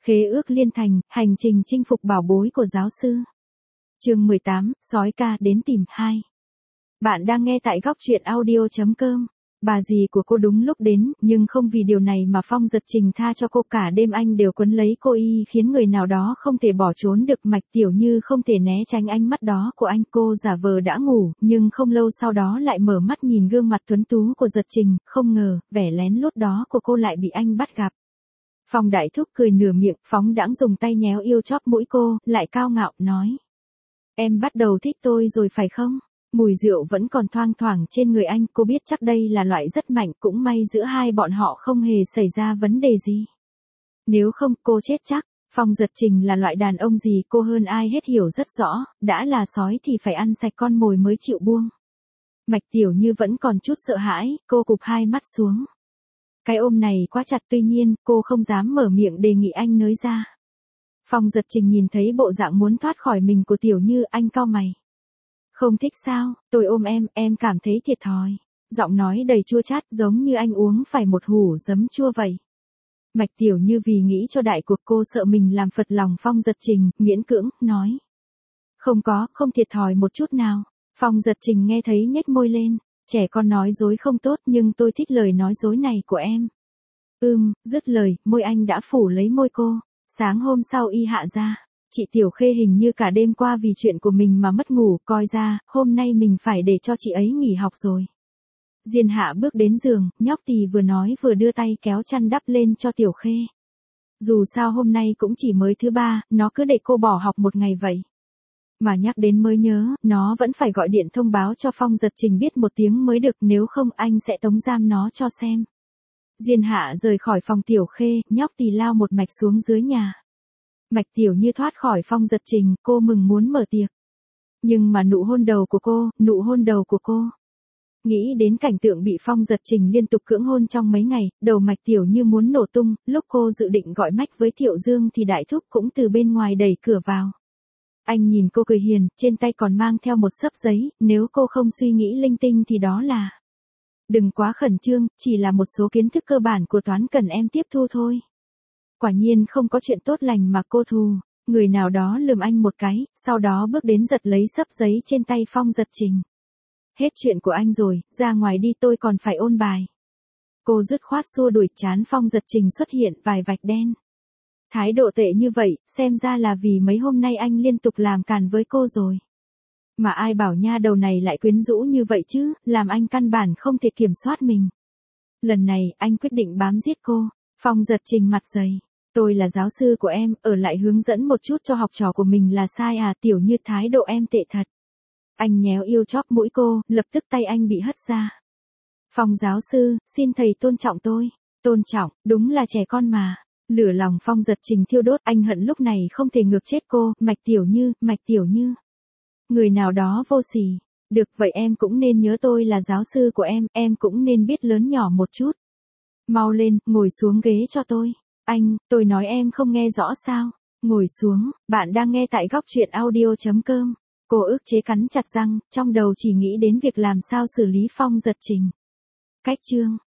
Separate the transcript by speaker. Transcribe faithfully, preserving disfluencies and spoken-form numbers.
Speaker 1: Khế ước liên thành, hành trình chinh phục bảo bối của giáo sư. Chương mười tám, sói ca đến tìm hai. Bạn đang nghe tại góc truyện audio chấm com. Bà dì của cô đúng lúc đến, nhưng không vì điều này mà Phong Giật Trình tha cho cô, cả đêm anh đều quấn lấy cô y khiến người nào đó không thể bỏ trốn được. Mạch Tiểu Như không thể né tránh ánh mắt đó của anh, cô giả vờ đã ngủ, nhưng không lâu sau đó lại mở mắt nhìn gương mặt tuấn tú của Giật Trình, không ngờ, vẻ lén lút đó của cô lại bị anh bắt gặp. Phong Đại Thúc cười nửa miệng, phóng đãng dùng tay nhéo yêu chóp mũi cô, lại cao ngạo, nói. Em bắt đầu thích tôi rồi phải không? Mùi rượu vẫn còn thoang thoảng trên người anh, cô biết chắc đây là loại rất mạnh, cũng may giữa hai bọn họ không hề xảy ra vấn đề gì. Nếu không, cô chết chắc. Phong Giật Trình là loại đàn ông gì cô hơn ai hết hiểu rất rõ, đã là sói thì phải ăn sạch con mồi mới chịu buông. Mạch Tiểu Như vẫn còn chút sợ hãi, cô cụp hai mắt xuống. Cái ôm này quá chặt, tuy nhiên, cô không dám mở miệng đề nghị anh nới ra. Phong Giật Trình nhìn thấy bộ dạng muốn thoát khỏi mình của Tiểu Như, anh cau mày. Không thích sao, tôi ôm em, em cảm thấy thiệt thòi. Giọng nói đầy chua chát giống như anh uống phải một hủ giấm chua vậy. Mạch Tiểu Như vì nghĩ cho đại cuộc, cô sợ mình làm phật lòng Phong Giật Trình, miễn cưỡng, nói. Không có, không thiệt thòi một chút nào. Phong Giật Trình nghe thấy nhếch môi lên. Trẻ con nói dối không tốt, nhưng tôi thích lời nói dối này của em. Ừm, dứt lời, môi anh đã phủ lấy môi cô. Sáng hôm sau y hạ ra. Chị Tiểu Khê hình như cả đêm qua vì chuyện của mình mà mất ngủ, coi ra, hôm nay mình phải để cho chị ấy nghỉ học rồi. Diên Hạ bước đến giường, nhóc tì vừa nói vừa đưa tay kéo chăn đắp lên cho Tiểu Khê. Dù sao hôm nay cũng chỉ mới thứ ba, nó cứ để cô bỏ học một ngày vậy. Mà nhắc đến mới nhớ, nó vẫn phải gọi điện thông báo cho Phong Giật Trình biết một tiếng mới được, nếu không anh sẽ tống giam nó cho xem. Diên Hạ rời khỏi phòng Tiểu Khê, nhóc tì lao một mạch xuống dưới nhà. Mạch Tiểu Như thoát khỏi Phong Giật Trình, cô mừng muốn mở tiệc. Nhưng mà nụ hôn đầu của cô, nụ hôn đầu của cô. Nghĩ đến cảnh tượng bị Phong Giật Trình liên tục cưỡng hôn trong mấy ngày, đầu Mạch Tiểu Như muốn nổ tung, lúc cô dự định gọi Mách với Thiệu Dương thì Đại Thúc cũng từ bên ngoài đẩy cửa vào. Anh nhìn cô cười hiền, trên tay còn mang theo một xấp giấy, nếu cô không suy nghĩ linh tinh thì đó là. Đừng quá khẩn trương, chỉ là một số kiến thức cơ bản của toán cần em tiếp thu thôi. Quả nhiên không có chuyện tốt lành mà cô thù. Người nào đó lườm anh một cái, sau đó bước đến giật lấy xấp giấy trên tay Phong Giật Trình. Hết chuyện của anh rồi, ra ngoài đi, tôi còn phải ôn bài. Cô dứt khoát xua đuổi, chán Phong Giật Trình xuất hiện vài vạch đen. Thái độ tệ như vậy, xem ra là vì mấy hôm nay anh liên tục làm càn với cô rồi. Mà ai bảo nha đầu này lại quyến rũ như vậy chứ, làm anh căn bản không thể kiểm soát mình. Lần này, anh quyết định bám giết cô. Phong Giật Trình mặt dày. Tôi là giáo sư của em, ở lại hướng dẫn một chút cho học trò của mình là sai à? Tiểu Như, thái độ em tệ thật. Anh nhéo yêu chóp mũi cô, lập tức tay anh bị hất ra. Phong giáo sư, xin thầy tôn trọng tôi. Tôn trọng, đúng là trẻ con mà. Lửa lòng Phong Giật Trình thiêu đốt, anh hận lúc này không thể ngược chết cô. Mạch Tiểu Như, Mạch Tiểu Như. Người nào đó vô sỉ. Được, vậy em cũng nên nhớ tôi là giáo sư của em, em cũng nên biết lớn nhỏ một chút. Mau lên, ngồi xuống ghế cho tôi. Anh, tôi nói em không nghe rõ sao? Ngồi xuống, bạn đang nghe tại góc truyện audio chấm com. Cô ức chế cắn chặt răng, trong đầu chỉ nghĩ đến việc làm sao xử lý Phong Giật Trình. Cách chương.